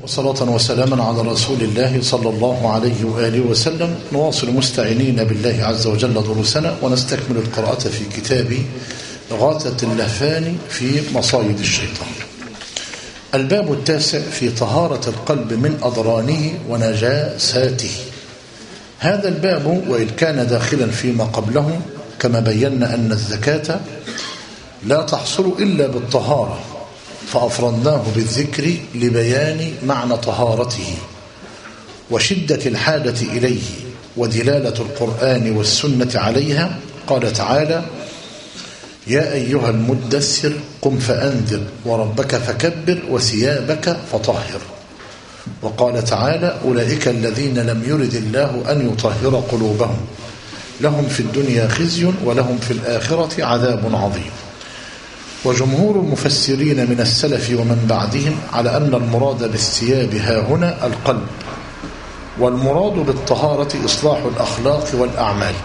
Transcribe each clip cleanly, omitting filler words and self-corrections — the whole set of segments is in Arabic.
وصلاة وسلاما على رسول الله صلى الله عليه وآله وسلم. نواصل مستعينين بالله عز وجل دروسنا ونستكمل القراءة في كتاب إغاثة اللهفان في مصايد الشيطان. الباب التاسع في طهارة القلب من أضرانه ونجاساته. هذا الباب وإن كان داخلا فيما قبله، كما بينا أن الزكاة لا تحصل إلا بالطهارة، فأفردناه بالذكر لبيان معنى طهارته وشدة الحاجة إليه ودلالة القرآن والسنة عليها. قال تعالى: يا أيها المدثر قم فأنذر وربك فكبر وثيابك فطهر. وقال تعالى: أولئك الذين لم يرد الله أن يطهر قلوبهم لهم في الدنيا خزي ولهم في الآخرة عذاب عظيم. وجمهور المفسرين من السلف ومن بعدهم على أن المراد بالثياب هاهنا القلب، والمراد بالطهارة إصلاح الأخلاق والأعمال.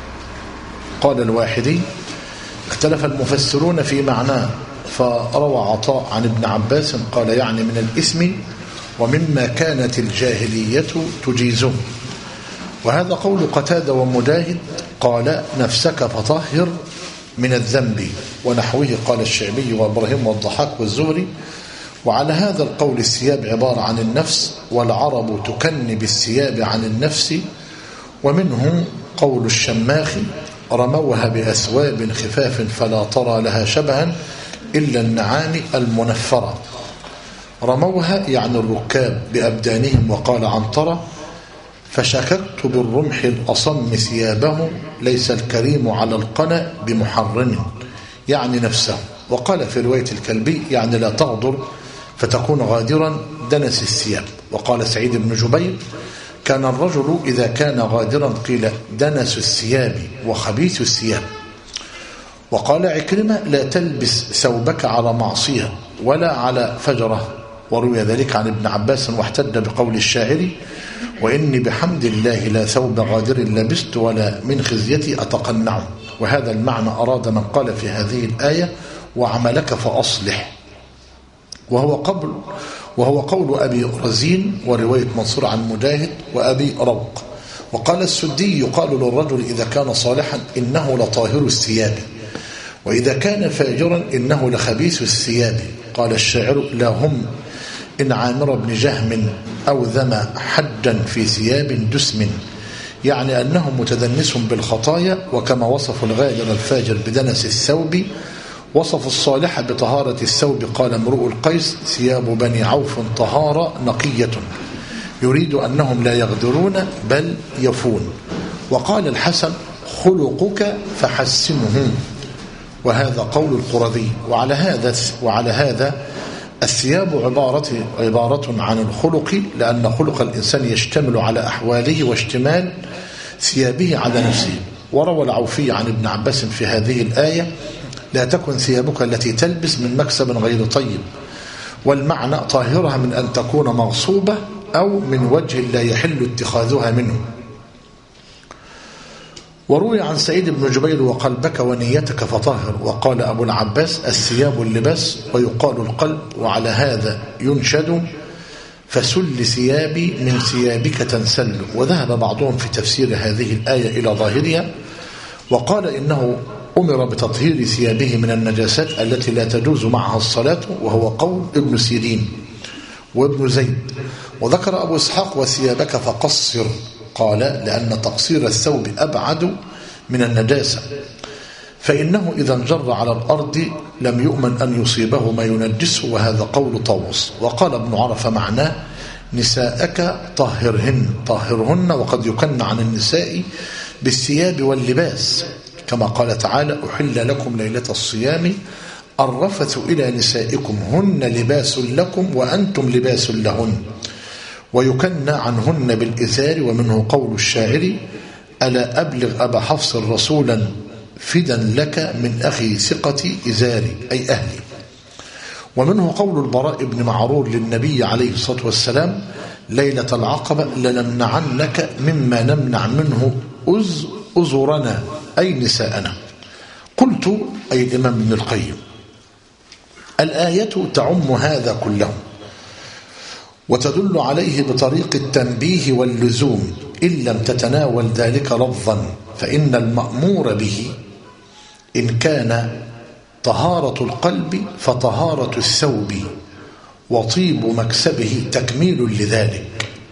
قال الواحدي: اختلف المفسرون في معناه، فروى عطاء عن ابن عباس قال يعني من الإثم ومما كانت الجاهلية تجيزه. وهذا قول قتادة ومجاهد قال نفسك فطهر من الذنب، ونحوه قال الشعبي وإبراهيم والضحاك والزهري. وعلى هذا القول الثياب عبارة عن النفس، والعرب تكني بالثياب عن النفس. ومنه قول الشماخي: رموها بأثواب خفاف فلا ترى لها شبها إلا النعام المنفرة. رموها يعني الركاب بأبدانهم. وقال عنترة: فشككت بالرمح الأصم ثيابه ليس الكريم على القنا بمحرن، يعني نفسه. وقال في رواية الكلبي يعني لا تغدر فتكون غادرا دنس الثياب. وقال سعيد بن جبير: كان الرجل إذا كان غادرا قيل دنس الثياب وخبيث الثياب. وقال عكرمة: لا تلبس ثوبك على معصية ولا على فجرة. وروي ذلك عن ابن عباس واحتج بقول الشاعر: وإني بحمد الله لا ثوب غادر لبست ولا من خزيتي أتقنع. وهذا المعنى أراد من قال في هذه الآية: وعملك فأصلح، وهو قول أبي رزين ورواية منصور عن مجاهد وأبي روق. وقال السدي: يقال للرجل إذا كان صالحا إنه لطاهر الثياب، وإذا كان فاجرا إنه لخبيث الثياب. قال الشاعر: لا هم إن عامر بن جهم أوذم حجا في ثياب دسم، يعني أنه متدنس بالخطايا. وكما وصف الغادر الفاجر بدنس الثوب وصف الصالح بطهارة الثوب. قال امرؤ القيس: ثياب بني عوف طهارة نقية، يريد أنهم لا يغدرون بل يفون. وقال الحسن: خلقك فحسنه. وهذا قول القرظي. وعلى هذا الثياب عبارة عن الخلق، لأن خلق الإنسان يشتمل على أحواله واشتمال ثيابه على نفسه. وروى العوفي عن ابن عباس في هذه الآية: لا تكن ثيابك التي تلبس من مكسب غير طيب. والمعنى طاهرها من أن تكون مغصوبة أو من وجه لا يحل اتخاذها منه. وروي عن سعيد بن جبير: وقلبك ونيتك فطهر. وقال أبو العباس: الثياب اللباس ويقال القلب. وعلى هذا ينشد: فسل ثيابي من ثيابك تنسل. وذهب بعضهم في تفسير هذه الآية إلى ظاهرها، وقال إنه أمر بتطهير ثيابه من النجاسات التي لا تجوز معها الصلاة، وهو قول ابن سيرين وابن زيد. وذكر أبو إسحاق: وثيابك فقصر. قال: لأن تقصير الثوب أبعد من النجاسة، فإنه إذا انجر على الأرض لم يؤمن أن يصيبه ما ينجسه. وهذا قول طاووس. وقال ابن عرفة معناه: نساءك طهرهن. وقد يكن عن النساء بالثياب واللباس، كما قال تعالى: أحل لكم ليلة الصيام الرفث إلى نسائكم هن لباس لكم وأنتم لباس لهن. ويكن عنهن بالإزار. ومنه قول الشاعر: ألا أبلغ أبا حفص رسولا فدا لك من أخي ثقتي إزاري، أي أهلي. ومنه قول البراء بن معرور للنبي عليه الصلاة والسلام: ليلة العقبة لنمنعنك مما نمنع منه أزرنا، أي نساءنا. قلت، أي الإمام ابن القيم: الآية تعم هذا كله، وتدل عليه بطريق التنبيه واللزوم إن لم تتناول ذلك لفظا، فإن المأمور به إن كان طهارة القلب فطهارة الثوب وطيب مكسبه تكميل لذلك،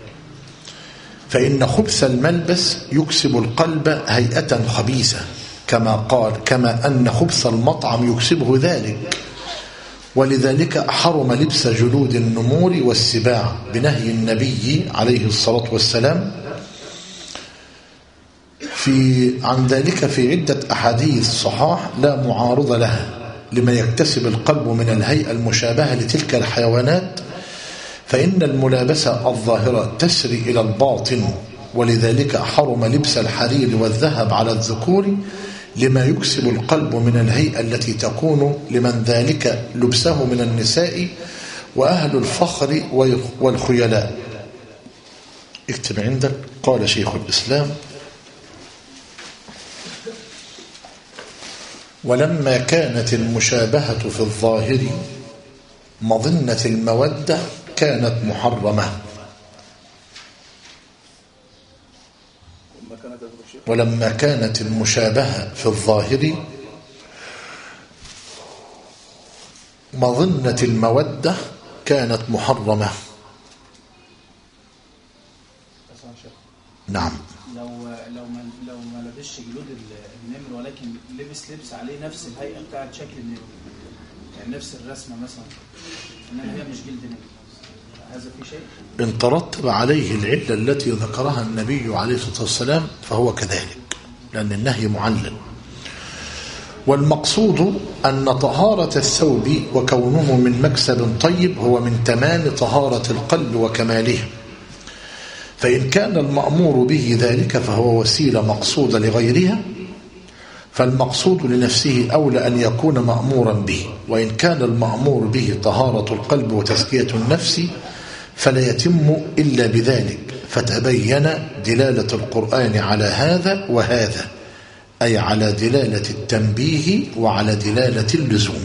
فإن خبث الملبس يكسب القلب هيئة خبيثة كما أن خبث المطعم يكسبه ذلك، ولذلك حرم لبس جلود النمور والسباع بنهي النبي عليه الصلاة والسلام عن ذلك في عدة أحاديث صحاح لا معارض لها لما يكتسب القلب من الهيئة المشابهة لتلك الحيوانات، فإن الملابسة الظاهرة تسري إلى الباطن، ولذلك حرم لبس الحرير والذهب على الذكور لما يكسب القلب من الهيئة التي تكون لمن ذلك لبسه من النساء وأهل الفخر والخيلاء. اكتب عندك قال شيخ الإسلام: ولما كانت المشابهة في الظاهر مظنة المودة كانت محرمة. ولما كانت المشابهة في الظاهر مظنة المودة كانت محرمة. نعم. لو ما لبسش جلود النمر ولكن لبس عليه نفس الهيئة بتاعت شكل النمر، يعني نفس الرسمة مثلا، انما هي مش جلد نمر، هذا في شيء؟ إن ترتب عليه العلة التي ذكرها النبي عليه الصلاة والسلام فهو كذلك، لأن النهي معلل. والمقصود أن طهارة الثوب وكونه من مكسب طيب هو من تمام طهارة القلب وكماله، فإن كان المأمور به ذلك فهو وسيلة مقصودة لغيرها، فالمقصود لنفسه أولى أن يكون مأمورا به، وإن كان المأمور به طهارة القلب وتزكية النفس فلا يتم إلا بذلك، فتبين دلالة القرآن على هذا وهذا، أي على دلالة التنبيه وعلى دلالة اللزوم.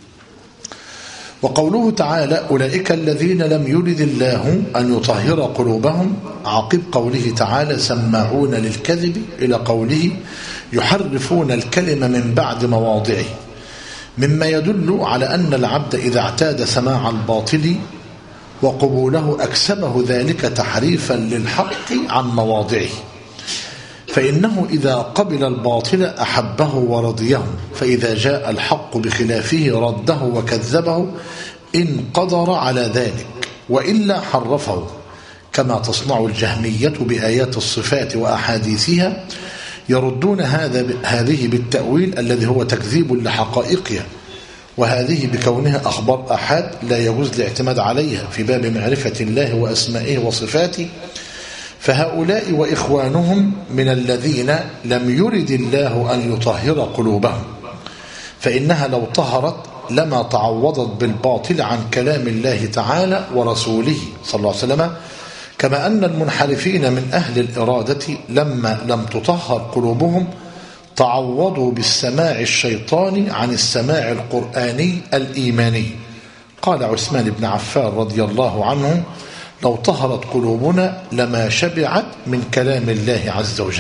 وقوله تعالى: أولئك الذين لم يرد الله أن يطهر قلوبهم، عقب قوله تعالى: سماعون للكذب، إلى قوله: يحرفون الكلم من بعد مواضعه، مما يدل على أن العبد إذا اعتاد سماع الباطل وقبوله أكسبه ذلك تحريفا للحق عن مواضعه، فإنه إذا قبل الباطل أحبه ورضيه، فإذا جاء الحق بخلافه رده وكذبه إن قدر على ذلك، وإلا حرفه، كما تصنع الجهمية بآيات الصفات وأحاديثها، يردون هذه بالتأويل الذي هو تكذيب لحقائقها، وهذه بكونها أخبار أحاد لا يجوز الاعتماد عليها في باب معرفة الله وأسمائه وصفاته. فهؤلاء وإخوانهم من الذين لم يرد الله أن يطهر قلوبهم، فإنها لو طهرت لما تعوضت بالباطل عن كلام الله تعالى ورسوله صلى الله عليه وسلم، كما أن المنحرفين من أهل الإرادة لما لم تطهر قلوبهم تعوضوا بالسماع الشيطاني عن السماع القرآني الإيماني. قال عثمان بن عفان رضي الله عنه: لو طهرت قلوبنا لما شبعت من كلام الله عز وجل.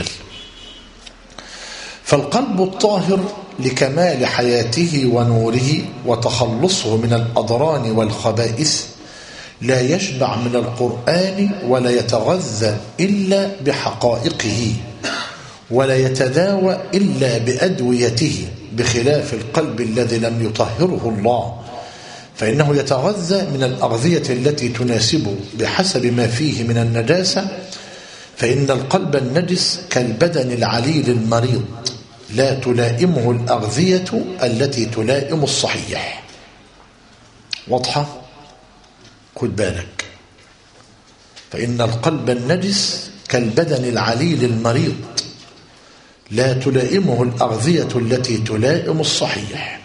فالقلب الطاهر لكمال حياته ونوره وتخلصه من الأضران والخبائث لا يشبع من القرآن ولا يتغذى إلا بحقائقه ولا يتداوى إلا بأدويته، بخلاف القلب الذي لم يطهره الله، فإنه يتغذى من الأغذية التي تناسبه بحسب ما فيه من النجاسة، فإن القلب النجس كالبدن العليل المريض لا تلائمه الأغذية التي تلائم الصحيح. واضحة؟ خد بالك، فإن القلب النجس كالبدن العليل المريض لا تلائمه الأغذية التي تلائم الصحيح.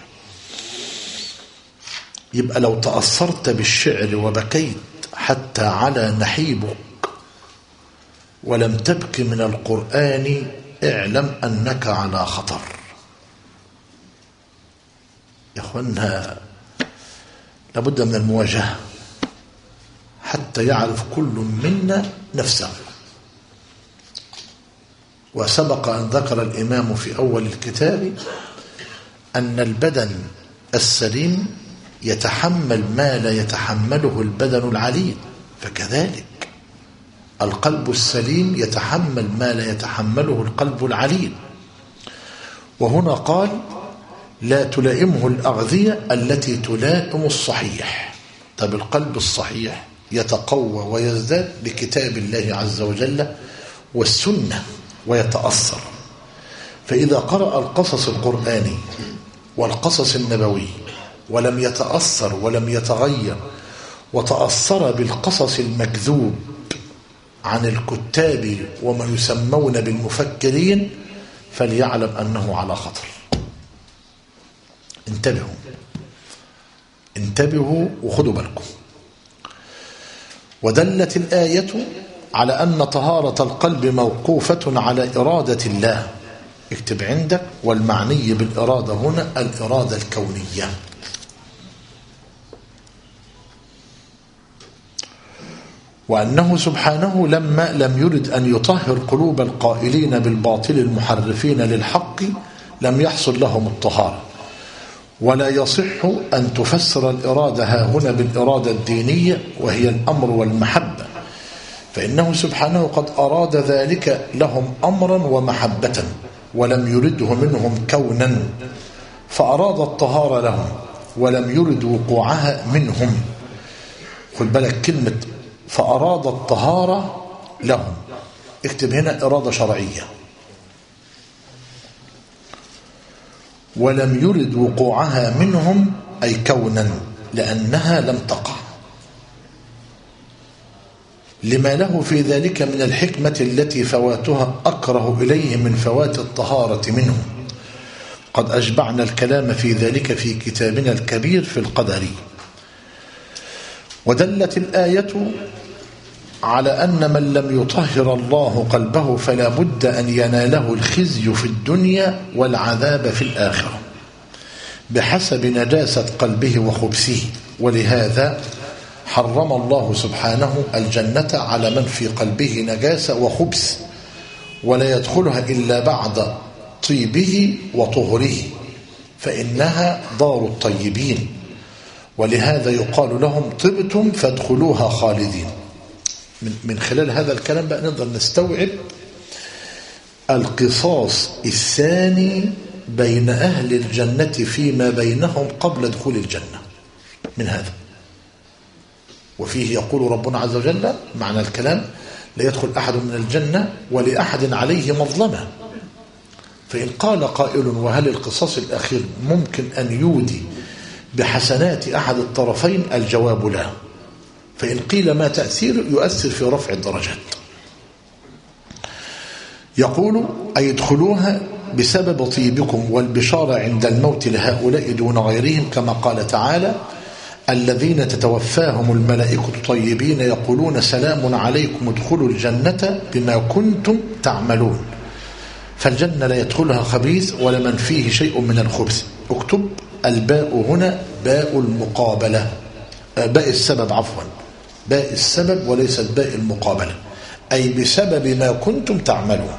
يبقى لو تأثرت بالشعر وبكيت حتى على نحيبك ولم تبك من القرآن اعلم أنك على خطر. يا أخوانا لابد من المواجهة حتى يعرف كل منا نفسه. وسبق أن ذكر الإمام في أول الكتاب أن البدن السليم يتحمل ما لا يتحمله البدن العليل، فكذلك القلب السليم يتحمل ما لا يتحمله القلب العليل. وهنا قال لا تلائمه الأغذية التي تلائم الصحيح. طب القلب الصحيح يتقوى ويزداد بكتاب الله عز وجل والسنة ويتأثر. فإذا قرأ القصص القرآني والقصص النبوي ولم يتأثر ولم يتغير وتأثر بالقصص المكذوب عن الكتاب وما يسمون بالمفكرين، فليعلم أنه على خطر. انتبهوا وخذوا بالكم. ودلت الآية على أن طهارة القلب موقوفة على إرادة الله. اكتب عندك: والمعني بالإرادة هنا الإرادة الكونية. وأنه سبحانه لما لم يرد أن يطهر قلوب القائلين بالباطل المحرفين للحق لم يحصل لهم الطهارة. ولا يصح أن تفسر الإرادة ها هنا بالإرادة الدينية وهي الأمر والمحبة، فإنه سبحانه قد أراد ذلك لهم أمرا ومحبة ولم يرده منهم كونا، فأراد الطهارة لهم ولم يرد وقوعها منهم. خد بالك كلمة فأراد الطهارة لهم، اكتب هنا إرادة شرعية. ولم يرد وقوعها منهم أي كونا، لأنها لم تقع، لما له في ذلك من الحكمة التي فواتها أكره إليه من فوات الطهارة منهم. قد أشبعنا الكلام في ذلك في كتابنا الكبير في القدر. ودلت الآية على أن من لم يطهر الله قلبه فلا بد أن يناله الخزي في الدنيا والعذاب في الآخرة بحسب نجاسة قلبه وخبثه. ولهذا حرم الله سبحانه الجنة على من في قلبه نجاسة وخبث، ولا يدخلها إلا بعد طيبه وطهره، فإنها دار الطيبين. ولهذا يقال لهم طبتم فادخلوها خالدين. من خلال هذا الكلام بقى نقدر نستوعب القصاص الثاني بين أهل الجنة فيما بينهم قبل دخول الجنة من هذا. وفيه يقول ربنا عز وجل معنى الكلام: لا يدخل أحد من الجنة ولأحد عليه مظلمة. فإن قال قائل: وهل القصاص الأخير ممكن أن يودي بحسنات أحد الطرفين؟ الجواب لا. فإن قيل ما تأثير؟ يؤثر في رفع الدرجات. يقول: أي ادخلوها بسبب طيبكم والبشارة عند الموت لهؤلاء دون غيرهم، كما قال تعالى: الذين تتوفاهم الملائكة طيبين يقولون سلام عليكم ادخلوا الجنة بما كنتم تعملون. فالجنة لا يدخلها خبيث ولا من فيه شيء من الخبث. اكتب: الباء هنا باء المقابلة، باء السبب عفوا، باء السبب وليست باء المقابلة، أي بسبب ما كنتم تعملون.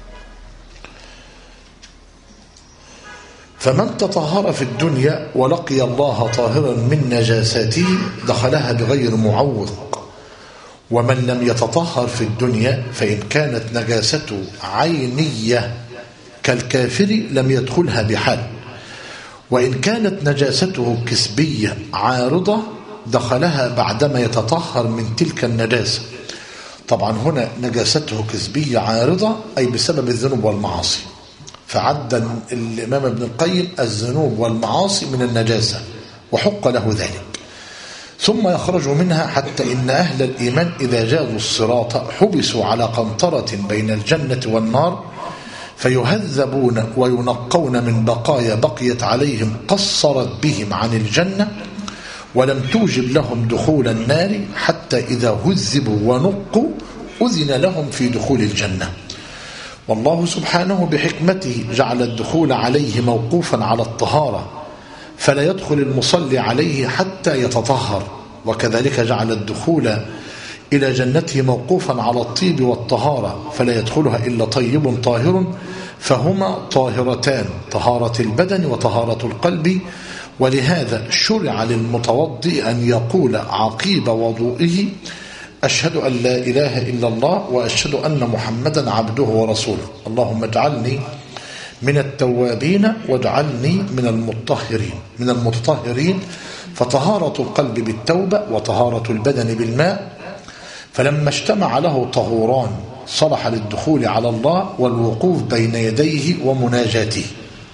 فمن تطهر في الدنيا ولقي الله طاهرا من نجاساته دخلها بغير معوق. ومن لم يتطهر في الدنيا فإن كانت نجاسته عينية كالكافر لم يدخلها بحال، وإن كانت نجاسته كسبية عارضة دخلها بعدما يتطهر من تلك النجاسة. طبعا هنا نجاسته كسبية عارضة أي بسبب الذنوب والمعاصي، فعد الإمام ابن القيم الذنوب والمعاصي من النجاسة وحق له ذلك، ثم يخرج منها حتى إن أهل الإيمان إذا جاءوا الصراط حبسوا على قنطرة بين الجنة والنار فيهذبون وينقون من بقايا بقيت عليهم قصرت بهم عن الجنة ولم توجب لهم دخول النار، حتى إذا هذبوا ونقوا أذن لهم في دخول الجنة. والله سبحانه بحكمته جعل الدخول عليه موقوفا على الطهارة، فلا يدخل المصلي عليه حتى يتطهر، وكذلك جعل الدخول إلى جنته موقوفا على الطيب والطهارة فلا يدخلها إلا طيب طاهر، فهما طاهرتان، طهارة البدن وطهارة القلب. ولهذا شرع للمتوضئ أن يقول عقيب وضوئه: أشهد أن لا إله إلا الله وأشهد أن محمدا عبده ورسوله، اللهم اجعلني من التوابين واجعلني من المتطهرين. فطهارة القلب بالتوبة وطهارة البدن بالماء، فلما اجتمع له طهوران صلح للدخول على الله والوقوف بين يديه ومناجاته.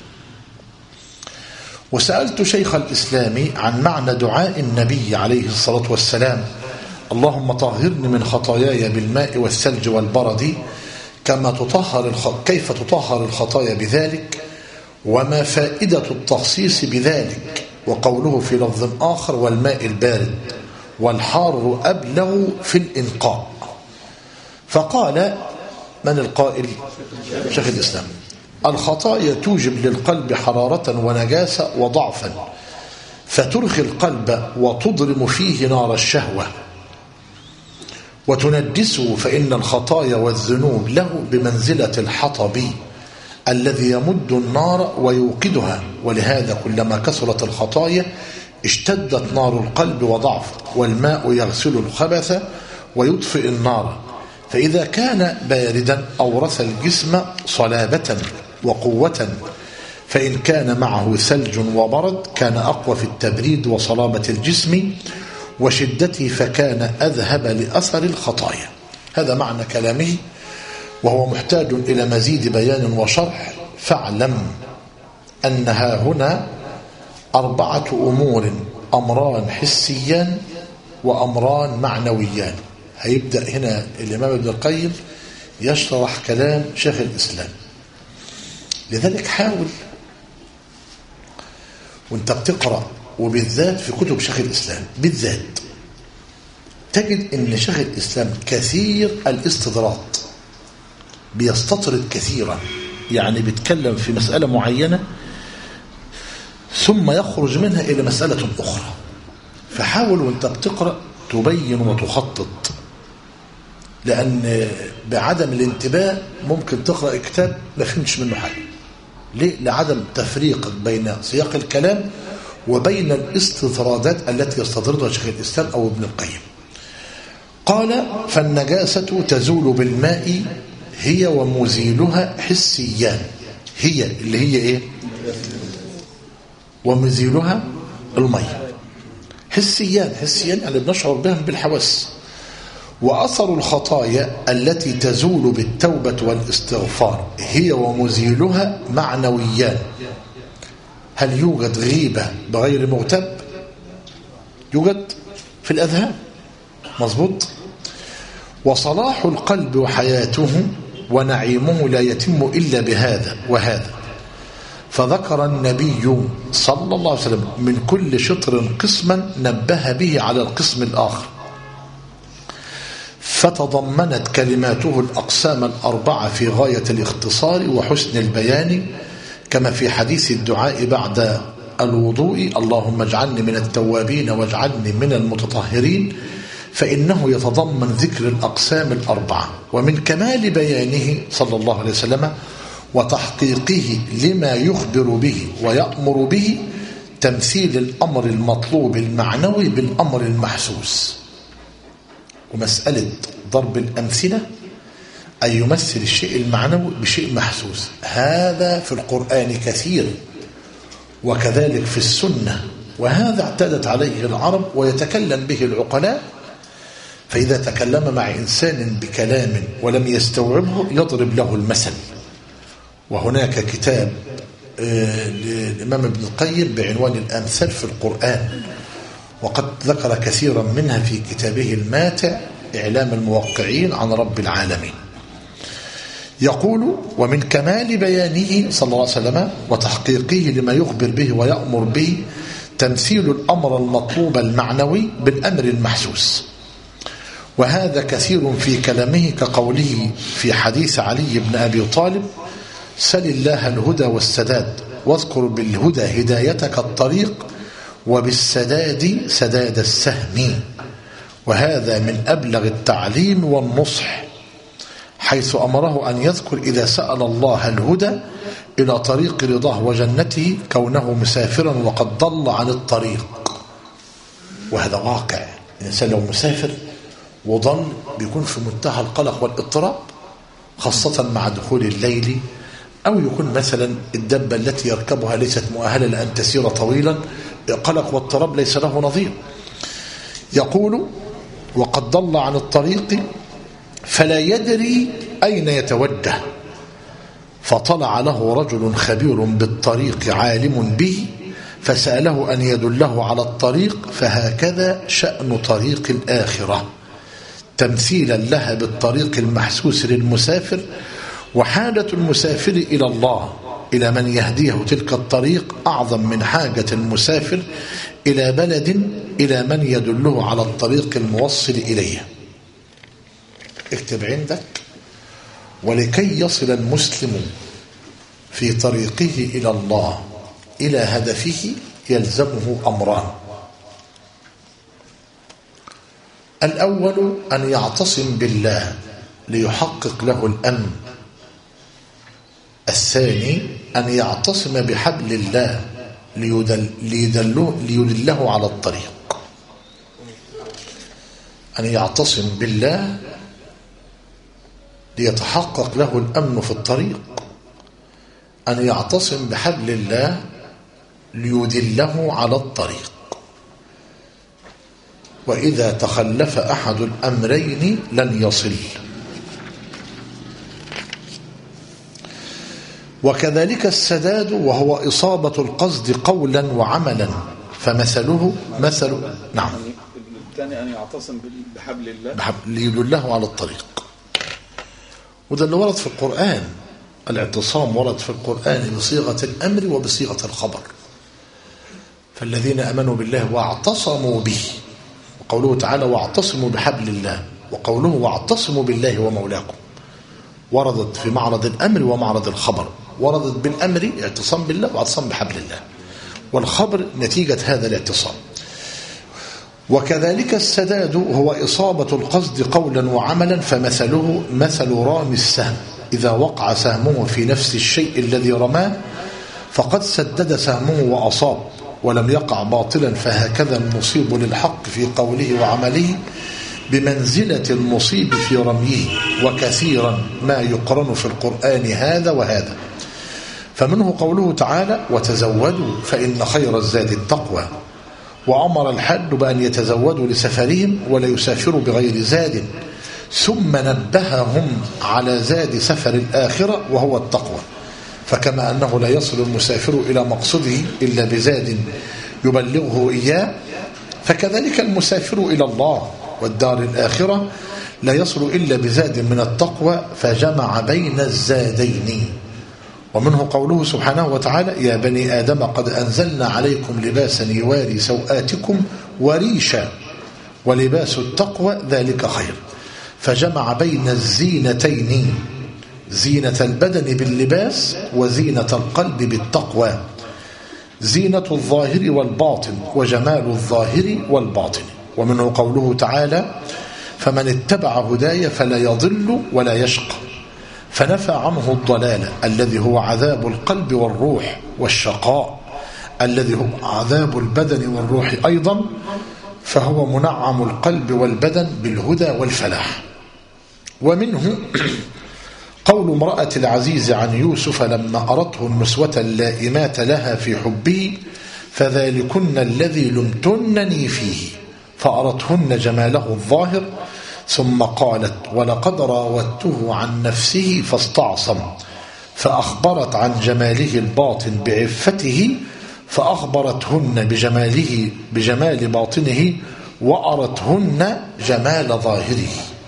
وسألت شيخ الإسلام عن معنى دعاء النبي عليه الصلاة والسلام: اللهم طهرني من خطاياي بالماء والثلج والبرد، كيف تطهر الخطايا بذلك، وما فائدة التخصيص بذلك. وقوله في لفظ آخر: والماء البارد والحار أبلغ في الإنقاء. فقال: من القائل؟ شيخ الإسلام: الخطايا توجب للقلب حرارة ونجاسة وضعفا، فترخي القلب وتضرم فيه نار الشهوة وتنجسه، فإن الخطايا والذنوب له بمنزلة الحطب الذي يمد النار ويوقدها. ولهذا كلما كثرت الخطايا اشتدت نار القلب وضعف، والماء يغسل الخبث ويطفئ النار. فإذا كان باردا أورث الجسم صلابة وقوة، فإن كان معه ثلج وبرد كان أقوى في التبريد وصلابة الجسم وشدته، فكان أذهب لأثر الخطايا. هذا معنى كلامه، وهو محتاج إلى مزيد بيان وشرح. فاعلم أنها هنا 4 أمور: أمران حسيان وأمران معنويان. هيبدأ هنا الإمام ابن القيم يشرح كلام شيخ الإسلام. لذلك حاول وانت بتقرأ، وبالذات في كتب شيخ الإسلام بالذات، تجد ان شيخ الإسلام كثير الاستطراد، بيستطرد كثيرا، يعني بيتكلم في مسألة معينة ثم يخرج منها إلى مسألة أخرى. فحاول وانت بتقرأ تبين وتخطط، لأن بعدم الانتباه ممكن تقرأ كتاب ما فهمتش منه حاجة. ليه؟ لعدم تفريق بين سياق الكلام وبين الاستطرادات التي يستطردها شيخ الإسلام أو ابن القيم. قال: فالنجاسة تزول بالماء هي ومزيلها حسيان. هي اللي هي إيه؟ ومزيلها الماء. حسيان يعني بنشعر بهم بالحواس. وأثر الخطايا التي تزول بالتوبة والاستغفار هي ومزيلها معنويان. هل يوجد غيبة بغير مغتب؟ يوجد في الأذهان، مظبوط. وصلاح القلب وحياته ونعيمه لا يتم إلا بهذا وهذا. فذكر النبي صلى الله عليه وسلم من كل شطر قسما نبه به على القسم الآخر، فتضمنت كلماته الأقسام 4 في غاية الاختصار وحسن البيان، كما في حديث الدعاء بعد الوضوء: اللهم اجعلني من التوابين واجعلني من المتطهرين، فإنه يتضمن ذكر الأقسام 4. ومن كمال بيانه صلى الله عليه وسلم وتحقيقه لما يخبر به ويأمر به تمثيل الأمر المطلوب المعنوي بالأمر المحسوس. ومسألة ضرب الأمثلة أن يمثل الشيء المعنوي بشيء محسوس، هذا في القرآن كثير وكذلك في السنة، وهذا اعتادت عليه العرب ويتكلم به العقلاء. فإذا تكلم مع إنسان بكلام ولم يستوعبه يضرب له المثل. وهناك كتاب للإمام ابن القيم بعنوان الأمثال في القرآن، وقد ذكر كثيرا منها في كتابه الماتع إعلام الموقعين عن رب العالمين. يقول: ومن كمال بيانه صلى الله عليه وسلم وتحقيقه لما يخبر به ويأمر به تمثيل الأمر المطلوب المعنوي بالأمر المحسوس. وهذا كثير في كلامه، كقوله في حديث علي بن أبي طالب: سل الله الهدى والسداد، واذكر بالهدى هدايتك الطريق، وبالسداد سداد السهم. وهذا من أبلغ التعليم والنصح، حيث أمره أن يذكر إذا سأل الله الهدى إلى طريق رضاه وجنته كونه مسافرا وقد ضل عن الطريق. وهذا واقع، الإنسان لو مسافر وضل بيكون في منتهى القلق والاضطراب، خاصة مع دخول الليل، أو يكون مثلا الدابة التي يركبها ليست مؤهلة لأن تسير طويلا، قلق واضطراب ليس له نظير. يقول وقد ضل عن الطريق فلا يدري أين يتوجه، فطلع له رجل خبير بالطريق عالم به فسأله أن يدله على الطريق، فهكذا شأن طريق الآخرة، تمثيلا لها بالطريق المحسوس للمسافر. وحاجة المسافر إلى الله، إلى من يهديه تلك الطريق، أعظم من حاجة المسافر إلى بلد إلى من يدله على الطريق الموصل إليه. اكتب عندك: ولكي يصل المسلم في طريقه إلى الله إلى هدفه يلزمه أمران: الأول أن يعتصم بالله ليحقق له الأمن، الثاني أن يعتصم بحبل الله ليدله على الطريق. أن يعتصم بالله ليتحقق له الأمن في الطريق، أن يعتصم بحبل الله ليدله على الطريق. وإذا تخلف أحد الأمرين لن يصل. وكذلك السداد، وهو إصابة القصد قولا وعملا، فمثله مثل نعم الثاني أن يعتصم بحبل الله ليدله على الطريق. وده اللي ورد في القرآن، الاعتصام ورد في القرآن بصيغة الأمر وبصيغة الخبر. فالذين أمنوا بالله واعتصموا به، وقوله تعالى واعتصموا بحبل الله، وقوله واعتصموا بالله ومولاكم، وردت في معرض الأمر ومعرض الخبر. وردت بالأمر اعتصام بالله واعتصام بحبل الله، والخبر نتيجة هذا الاعتصام. وكذلك السداد هو إصابة القصد قولا وعملا، فمثله مثل رامي السهم، إذا وقع سهمه في نفس الشيء الذي رماه فقد سدد سهمه وأصاب ولم يقع باطلا. فهكذا المصيب للحق في قوله وعمله بمنزلة المصيب في رميه. وكثيرا ما يقرن في القرآن هذا وهذا. فمنه قوله تعالى وتزودوا فإن خير الزاد التقوى، وأمر الحج بأن يتزودوا لسفرهم ولا يسافروا بغير زاد، ثم نبههم على زاد سفر الآخرة وهو التقوى. فكما أنه لا يصل المسافر إلى مقصده إلا بزاد يبلغه إياه، فكذلك المسافر إلى الله والدار الآخرة لا يصل إلا بزاد من التقوى، فجمع بين الزادين. ومنه قوله سبحانه وتعالى يا بني آدم قد أنزلنا عليكم لباسا يواري سوآتكم وريشا ولباس التقوى ذلك خير. فجمع بين الزينتين، زينة البدن باللباس وزينة القلب بالتقوى، زينة الظاهر والباطن وجمال الظاهر والباطن. ومنه قوله تعالى فمن اتبع هداي فلا يضل ولا يشقى، فنفى عنه الضلال الذي هو عذاب القلب والروح، والشقاء الذي هو عذاب البدن والروح أيضا، فهو منعم القلب والبدن بالهدى والفلاح. ومنه قول امرأة العزيز عن يوسف لما أرته النسوة اللائمات لها في حبه فذلكن الذي لمتنني فيه، فأرتهن جماله الظاهر، ثم قالت وَلَقَدْ راودته عن نفسه فاستعصم، فأخبرت عن جماله الباطن بعفته، فأخبرتهن بجمال باطنه، وأرتهن جمال ظاهره.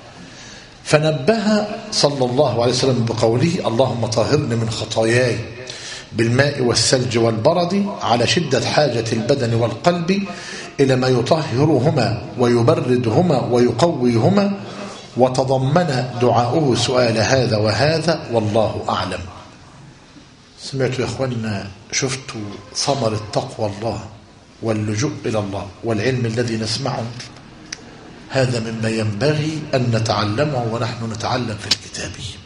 فنبه صلى الله عليه وسلم بقوله اللهم طهرني من خطاياي بالماء والثلج والبرد، على شدة حاجة البدن والقلب إلى ما يطهرهما ويبردهما ويقويهما. وتضمن دعاؤه سؤال هذا وهذا والله أعلم. سمعتوا يا أخوانا، شفتوا ثمرة تقوى الله واللجوء إلى الله والعلم الذي نسمعه؟ هذا مما ينبغي أن نتعلمه ونحن نتعلم في الكتاب.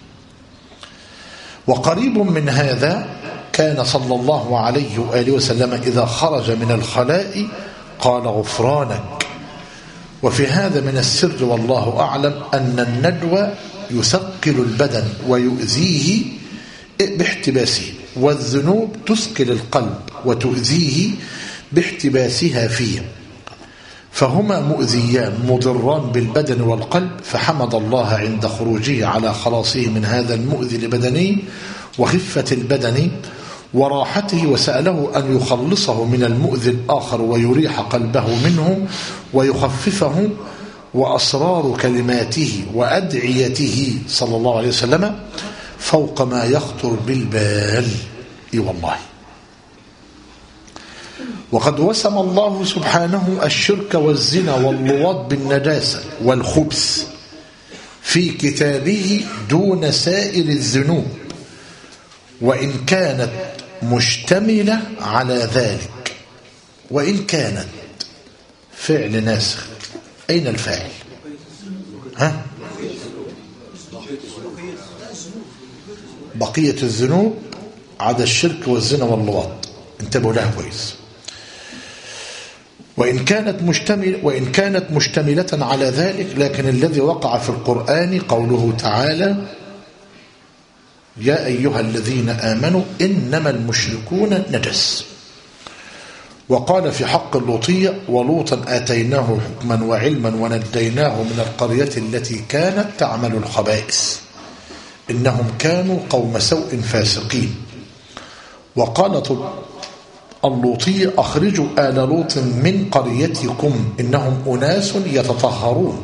وقريب من هذا كان صلى الله عليه وآله وسلم إذا خرج من الخلاء قال غفرانك. وفي هذا من السر والله أعلم أن الندوة يثقل البدن ويؤذيه باحتباسه، والذنوب تثقل القلب وتؤذيه باحتباسها فيه، فهما مؤذيان مضران بالبدن والقلب. فحمد الله عند خروجه على خلاصه من هذا المؤذي لبدنه وخفة البدن وراحته، وسأله أن يخلصه من المؤذي الآخر ويريح قلبه منه ويخففه. وأسرار كلماته وأدعيته صلى الله عليه وسلم فوق ما يخطر بالبال. والله وقد وسم الله سبحانه الشرك والزنا واللواط بالنجاسة والخبث في كتابه دون سائر الذنوب، وإن كانت مشتملة على ذلك. وإن كانت فعل ناسخ، أين الفاعل؟ بقية الذنوب عدا الشرك والزنا واللواط، انتبهوا لها كويس. وإن كانت مشتملة على ذلك، لكن الذي وقع في القرآن قوله تعالى يا أيها الذين آمنوا إنما المشركون نجس. وقال في حق اللوطية ولوطا آتيناه حكما وعلما ونجيناه من القرية التي كانت تعمل الخبائث إنهم كانوا قوم سوء فاسقين. وقالت اللوطية أخرجوا آل لوط من قريتكم إنهم أناس يتطهرون.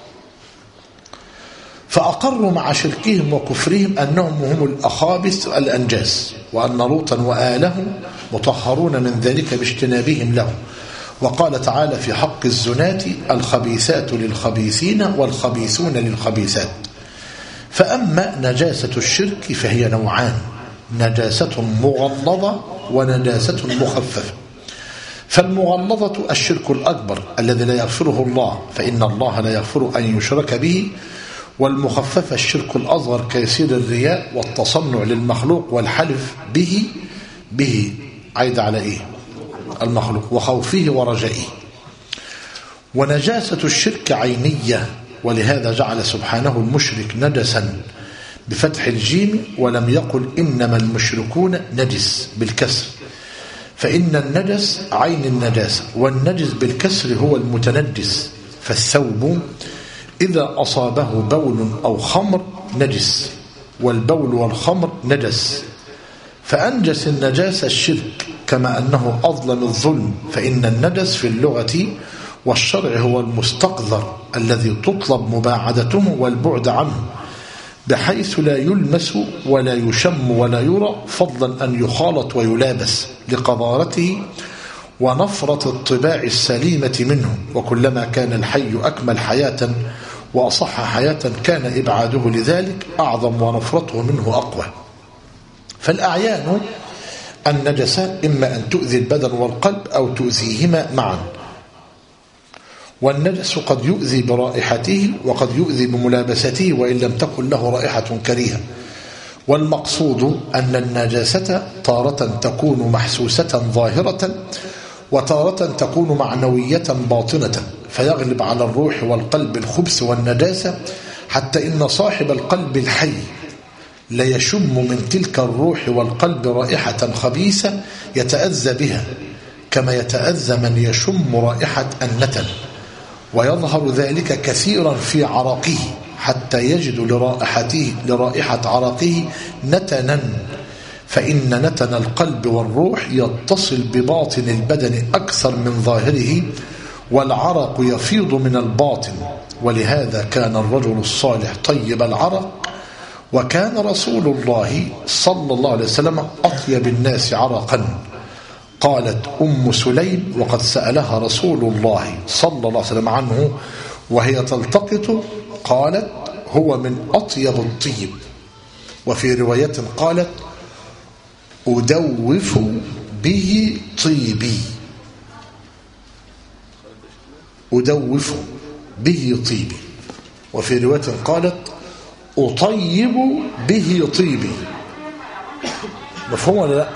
فأقروا مع شركهم وكفرهم أنهم هم الأخابث الأنجاس، وأن لوطا وآله مطهرون من ذلك باجتنابهم له. وقال تعالى في حق الزنات الخبيثات للخبيثين والخبيثون للخبيثات. فأما نجاسة الشرك فهي نوعان: نجاسة مغلظة ونجاسة مخففة. فالمغلظة الشرك الأكبر الذي لا يغفره الله، فإن الله لا يغفر أن يشرك به. والمخففة الشرك الأصغر كيسير الرياء والتصنع للمخلوق والحلف به عيد على إيه؟ المخلوق، وخوفه ورجائه. ونجاسة الشرك عينية، ولهذا جعل سبحانه المشرك نجسا بفتح الجيم ولم يقل إنما المشركون نجس بالكسر، فإن النجس عين النجاسة، والنجس بالكسر هو المتنجس. فالثوب إذا أصابه بول أو خمر نجس، والبول والخمر نجس. فأنجس النجاسة الشرك، كما أنه أظلم الظلم. فإن النجس في اللغة والشرع هو المستقذر الذي تطلب مباعدته والبعد عنه، بحيث لا يلمس ولا يشم ولا يرى، فضلا أن يخالط ويلابس لقذارته ونفرة الطباع السليمة منه. وكلما كان الحي أكمل حياة وأصح حياة كان إبعاده لذلك أعظم ونفرته منه أقوى. فالأعيان النجسة إما أن تؤذي البدن والقلب أو تؤذيهما معا. والنجس قد يؤذي برائحته وقد يؤذي بملابسته وإن لم تكن له رائحة كريهة. والمقصود أن النجاسة تارة تكون محسوسة ظاهرة وتارة تكون معنوية باطنة، فيغلب على الروح والقلب الخبث والنجاسة، حتى إن صاحب القلب الحي لا يشم من تلك الروح والقلب رائحة خبيثة يتأذى بها، كما يتأذى من يشم رائحة النتن. ويظهر ذلك كثيرا في عرقه، حتى يجد لرائحة عرقه نتنا. فإن نتن القلب والروح يتصل بباطن البدن أكثر من ظاهره، والعرق يفيض من الباطن. ولهذا كان الرجل الصالح طيب العرق، وكان رسول الله صلى الله عليه وسلم أطيب الناس عرقا. قالت أم سليم وقد سألها رسول الله صلى الله عليه وسلم عنه وهي تلتقط، قالت هو من أطيب الطيب. وفي رواية قالت أدوف به طيبي. أدوف به طيبي، وفي رواية قالت أطيب به طيبي. مفهوم ولا لا؟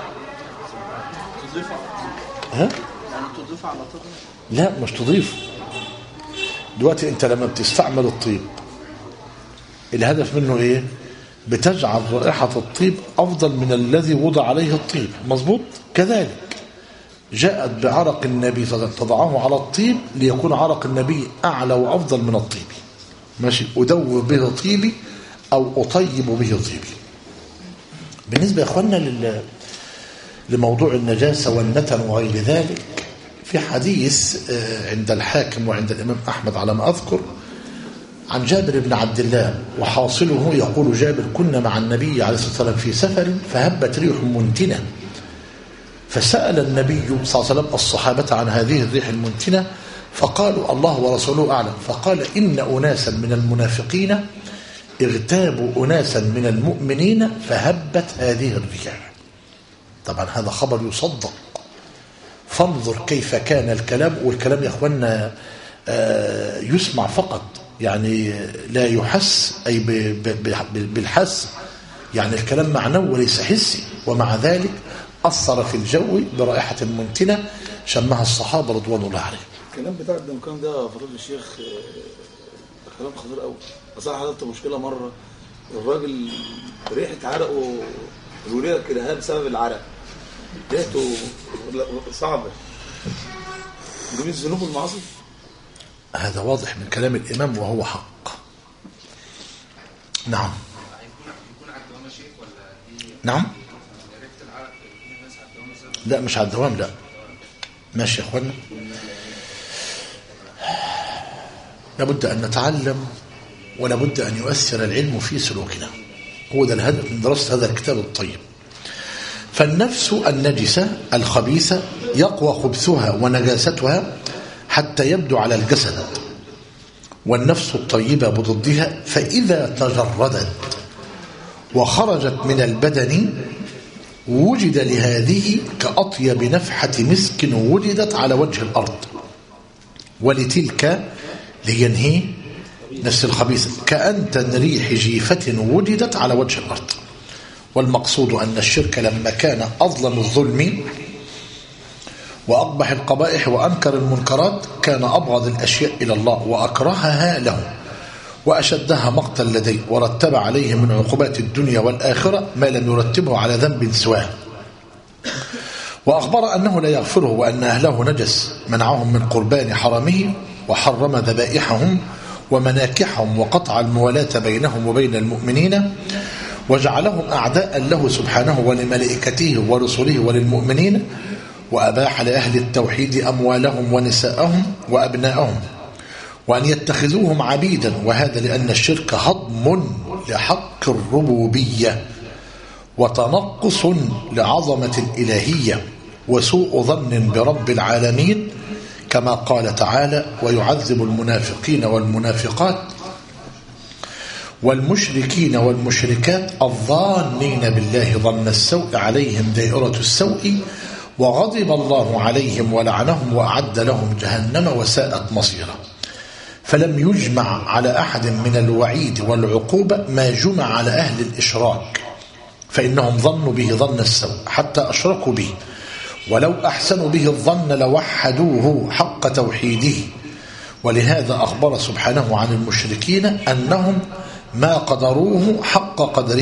ها؟ يعني تضيف على طول؟ لا مش تضيف. دلوقتي انت لما بتستعمل الطيب الهدف منه ايه؟ بتجعل رائحة الطيب أفضل من الذي وضع عليه الطيب، مظبوط؟ كذلك جاءت بعرق النبي تضعه على الطيب ليكون عرق النبي أعلى وأفضل من الطيب. ماشي. أدوب به طيبي أو أطيب به طيبي. بالنسبة يا أخوانا لموضوع النجاسة والنتن وغير ذلك، في حديث عند الحاكم وعند الإمام أحمد على ما أذكر عن جابر بن عبد الله، وحاصله يقول جابر: كنا مع النبي عليه الصلاة والسلام في سفر فهبت ريح منتنة، فسأل النبي صلى الله عليه وسلم الصحابة عن هذه الريح المنتنة فقالوا الله ورسوله أعلم، فقال: إن أناسا من المنافقين اغتابوا أناسا من المؤمنين فهبت هذه الريح. طبعا هذا خبر يصدق، فانظر كيف كان الكلام. والكلام يا أخوانا يسمع فقط، يعني لا يحس أي بالحس، يعني الكلام معنوي وليس حسي، ومع ذلك أثر في الجو برائحة منتنة شمها الصحابة رضوان الله عليهم. الكلام بتاع الدمكان ده فضل الشيخ كلام خطير قوي. أصلا حضرت مشكلة مرة، الراجل ريحة عرقه الولية كده بسبب العرق، ريحته صعبة. دي من الذنوب والمعاصي. هذا واضح من كلام الإمام وهو حق. نعم. يكون على الدوام شيء ولا نعم. ريحة العرق الناس على الدوام؟ لا مش على الدوام، لا. ماشي يا اخوانا. لابد أن نتعلم ولابد أن يؤثر العلم في سلوكنا، هو ده الهدف من دراسة هذا الكتاب الطيب. فالنفس النجسة الخبيثة يقوى خبثها ونجاستها حتى يبدو على الجسد، والنفس الطيبة بضدها فإذا تجردت وخرجت من البدن وجد لهذه كأطيب نفحة مسك وجدت على وجه الأرض، ولتلك لينهي نفس الخبيثة كأنتن ريح جيفة وجدت على وجه الأرض. والمقصود أن الشرك لما كان أظلم الظلم وأقبح القبائح وأنكر المنكرات كان أبغض الأشياء إلى الله وأكرهها له وأشدها مقتا لديه، ورتب عليه من عقوبات الدنيا والآخرة ما لم يرتبه على ذنب سواه. وأخبر أنه لا يغفره وأن أهله نجس، منعهم من قربان حرمه وحرم ذبائحهم ومناكحهم وقطع الموالاة بينهم وبين المؤمنين وجعلهم أعداء له سبحانه ولملائكته ورسله وللمؤمنين، وأباح لأهل التوحيد أموالهم ونساءهم وأبناءهم وأن يتخذوهم عبيدا، وهذا لأن الشرك هضم لحق الربوبية وتنقص لعظمة الإلهية وسوء ظن برب العالمين، كما قال تعالى: ويعذب المنافقين والمنافقات والمشركين والمشركات الظانين بالله ظن السوء عليهم دائرة السوء وغضب الله عليهم ولعنهم وأعد لهم جهنم وساءت مصيرا. فلم يجمع على أحد من الوعيد والعقوبة ما جمع على أهل الإشراك، فإنهم ظنوا به ظن السوء حتى أشركوا به، ولو أحسنوا به الظن لوحدوه حق توحيده. ولهذا أخبر سبحانه عن المشركين أنهم ما قدروه حق قدره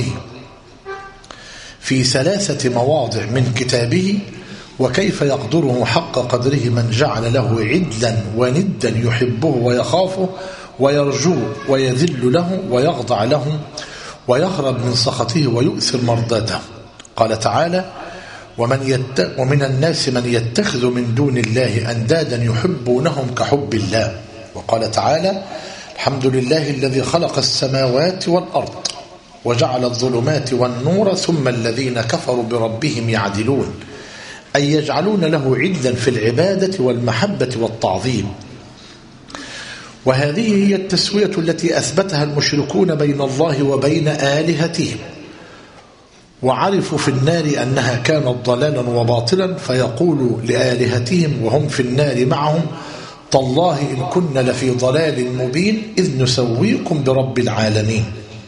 في 3 مواضع من كتابه، وكيف يقدره حق قدره من جعل له عدلا وندا يحبه ويخافه ويرجوه ويذل له ويخضع له ويهرب من سخطه ويؤثر مرضاته. قال تعالى: ومن الناس من يتخذ من دون الله أندادا يحبونهم كحب الله. وقال تعالى: الحمد لله الذي خلق السماوات والأرض وجعل الظلمات والنور ثم الذين كفروا بربهم يعدلون، أي يجعلون له عدلا في العبادة والمحبة والتعظيم. وهذه هي التسوية التي أثبتها المشركون بين الله وبين آلهتهم، وعرفوا في النار أنها كانت ضلالا وباطلا، فيقول لآلهتهم وهم في النار معهم: تالله إن كنا لفي ضلال مبين إذ نسويكم برب العالمين.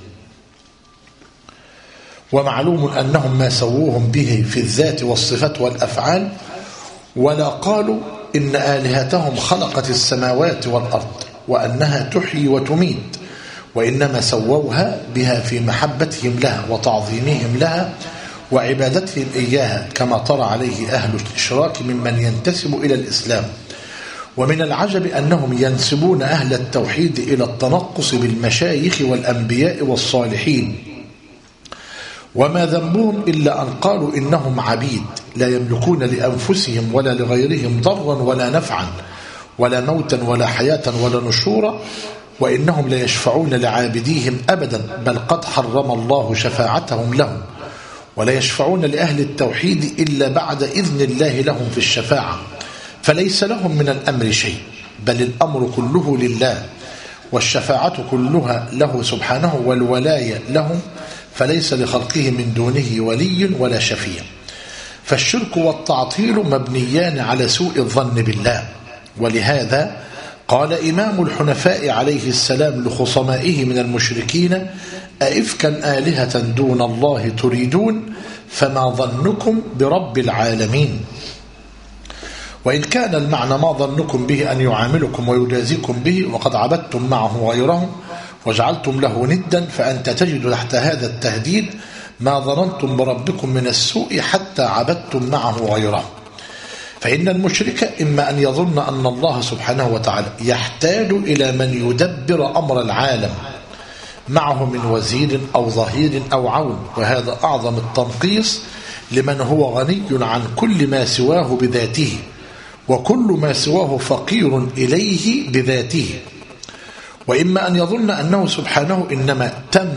ومعلوم أنهم ما سووهم به في الذات والصفات والأفعال، ولا قالوا إن آلهتهم خلقت السماوات والأرض وأنها تحيي وتميت، وإنما سووها بها في محبتهم لها وتعظيمهم لها وعبادتهم إياها، كما طرى عليه أهل الإشراك ممن ينتسب إلى الإسلام. ومن العجب أنهم ينسبون أهل التوحيد إلى التنقص بالمشايخ والأنبياء والصالحين، وما ذنبهم إلا أن قالوا إنهم عبيد لا يملكون لأنفسهم ولا لغيرهم ضرا ولا نفعا ولا موتا ولا حياة ولا نشورا، وإنهم لا يشفعون لعابديهم أبدا، بل قد حرم الله شفاعتهم لهم، ولا يشفعون لأهل التوحيد إلا بعد إذن الله لهم في الشفاعة، فليس لهم من الأمر شيء، بل الأمر كله لله، والشفاعة كلها له سبحانه، والولاية لهم، فليس لخلقه من دونه ولي ولا شفيع. فالشرك والتعطيل مبنيان على سوء الظن بالله. ولهذا قال إمام الحنفاء عليه السلام لخصمائه من المشركين: أئفكا آلهة دون الله تريدون فما ظنكم برب العالمين. وإن كان المعنى ما ظنكم به أن يعاملكم ويجازيكم به وقد عبدتم معه غيره وجعلتم له ندا، فأنت تجد تحت هذا التهديد ما ظننتم بربكم من السوء حتى عبدتم معه غيره. فإن المشرك إما أن يظن أن الله سبحانه وتعالى يحتاج إلى من يدبر أمر العالم معه من وزير أو ظهير أو عون، وهذا أعظم التنقيص لمن هو غني عن كل ما سواه بذاته، وكل ما سواه فقير إليه بذاته. وإما أن يظن أنه سبحانه إنما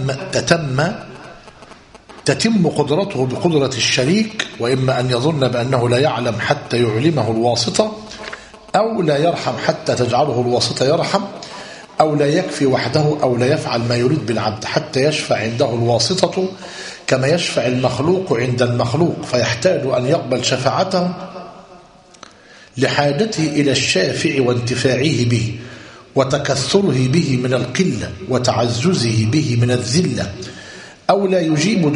تتم قدرته بقدرة الشريك، وإما أن يظن بأنه لا يعلم حتى يعلمه الواسطة، أو لا يرحم حتى تجعله الواسطة يرحم، أو لا يكفي وحده، أو لا يفعل ما يريد بالعبد حتى يشفع عنده الواسطة كما يشفع المخلوق عند المخلوق، فيحتاج أن يقبل شفاعته لحاجته إلى الشافع وانتفاعه به وتكثره به من القلة وتعززه به من الذلة، أو لا يجيب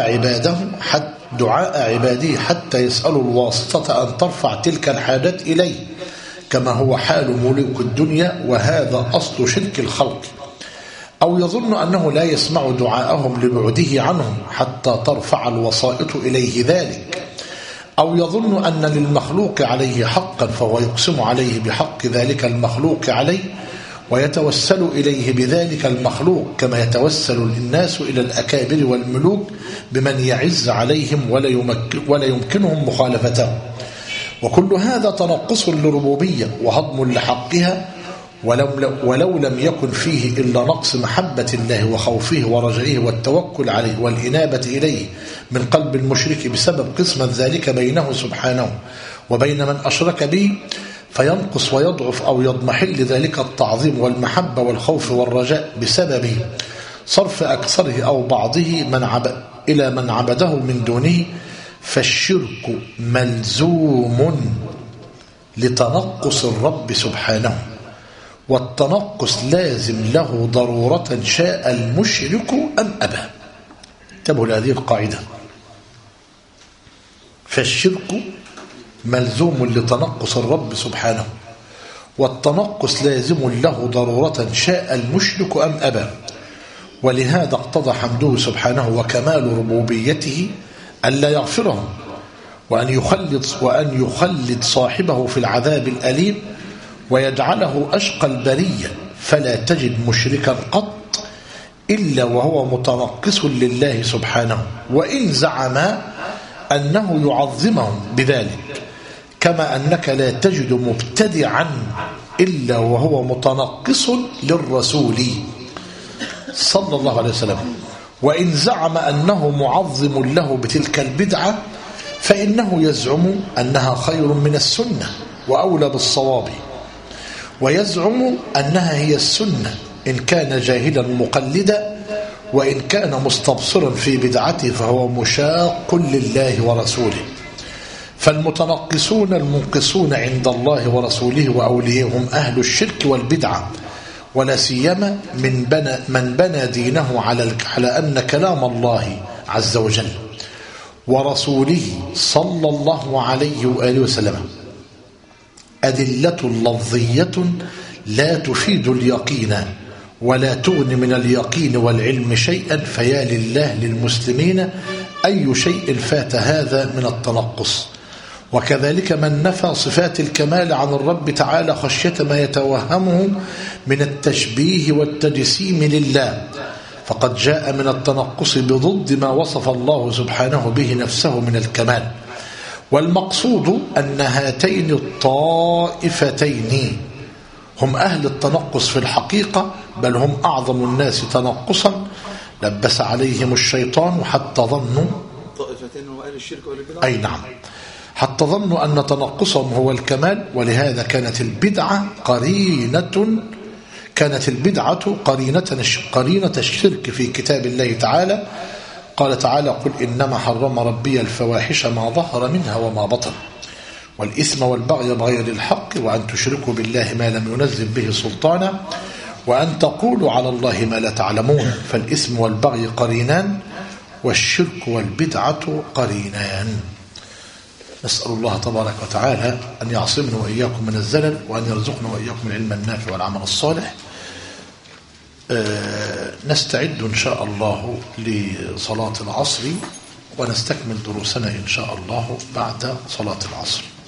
دعاء عباده حتى يسألوا الواسطة أن ترفع تلك الحاجات إليه، كما هو حال ملوك الدنيا، وهذا أصل شرك الخلق. أو يظن أنه لا يسمع دعاءهم لبعده عنهم حتى ترفع الوسائط إليه ذلك. أو يظن أن للمخلوق عليه حقا فهو يقسم عليه بحق ذلك المخلوق عليه ويتوسل إليه بذلك المخلوق، كما يتوسل الناس إلى الأكابر والملوك بمن يعز عليهم ولا يمكنهم مخالفته. وكل هذا تنقص للربوبية وهضم لحقها، ولو لم يكن فيه إلا نقص محبة الله وخوفه ورجعه والتوكل عليه والإنابة إليه من قلب المشرك بسبب قسمة ذلك بينه سبحانه وبين من أشرك به، فينقص ويضعف أو يضمحل ذلك التعظيم والمحبة والخوف والرجاء بسبب صرف أكثره أو بعضه إلى من عبده من دونه. فالشرك ملزوم لتنقص الرب سبحانه، والتنقص لازم له ضرورة شاء المشرك أم أبى. انتبهوا لهذه القاعدة: فالشرك ملزوم لتنقص الرب سبحانه، والتنقص لازم له ضرورة شاء المشرك أم أبى. ولهذا اقتضى حمده سبحانه وكمال ربوبيته ألا يغفرهم، وأن يخلد صاحبه في العذاب الأليم ويجعله أشقى البرية. فلا تجد مشركا قط إلا وهو متنقص لله سبحانه، وإن زعم أنه يعظمهم بذلك، كما أنك لا تجد مبتدعا إلا وهو متنقص للرسول صلى الله عليه وسلم، وإن زعم أنه معظم له بتلك البدعة فإنه يزعم أنها خير من السنة وأولى بالصواب، ويزعم أنها هي السنة إن كان جاهلا مقلدا، وإن كان مستبصرا في بدعته فهو مشاق لله ورسوله. فالمتنقصون المنقصون عند الله ورسوله وأوليائه هم أهل الشرك والبدعة، ولا سيما من بنى دينه على أن كلام الله عز وجل ورسوله صلى الله عليه وآله وسلم أدلة لفظية لا تفيد اليقين ولا تغني من اليقين والعلم شيئا، فيا لله للمسلمين أي شيء فات هذا من التنقص. وكذلك من نفى صفات الكمال عن الرب تعالى خشية ما يتوهمه من التشبيه والتجسيم لله، فقد جاء من التنقص بضد ما وصف الله سبحانه به نفسه من الكمال. والمقصود أن هاتين الطائفتين هم أهل التنقص في الحقيقة، بل هم أعظم الناس تنقصا، لبس عليهم الشيطان حتى ظنوا طائفتين هم أهل الشرك والبدعة. أي نعم، حتى ظنوا أن تنقصهم هو الكمال. ولهذا كانت البدعة قرينة الشرك في كتاب الله تعالى. قال تعالى: قل إنما حرم ربي الفواحش ما ظهر منها وما بطن والإثم والبغي بغير الحق وأن تشركوا بالله ما لم ينزل به سلطانا وأن تقولوا على الله ما لا تعلمون. فالإثم والبغي قرينان والشرك والبدعة قرينان. نسأل الله تبارك وتعالى أن يعصمنا وإياكم من الزلل، وأن يرزقنا وإياكم العلم النافع والعمل الصالح. نستعد إن شاء الله لصلاة العصر، ونستكمل دروسنا إن شاء الله بعد صلاة العصر.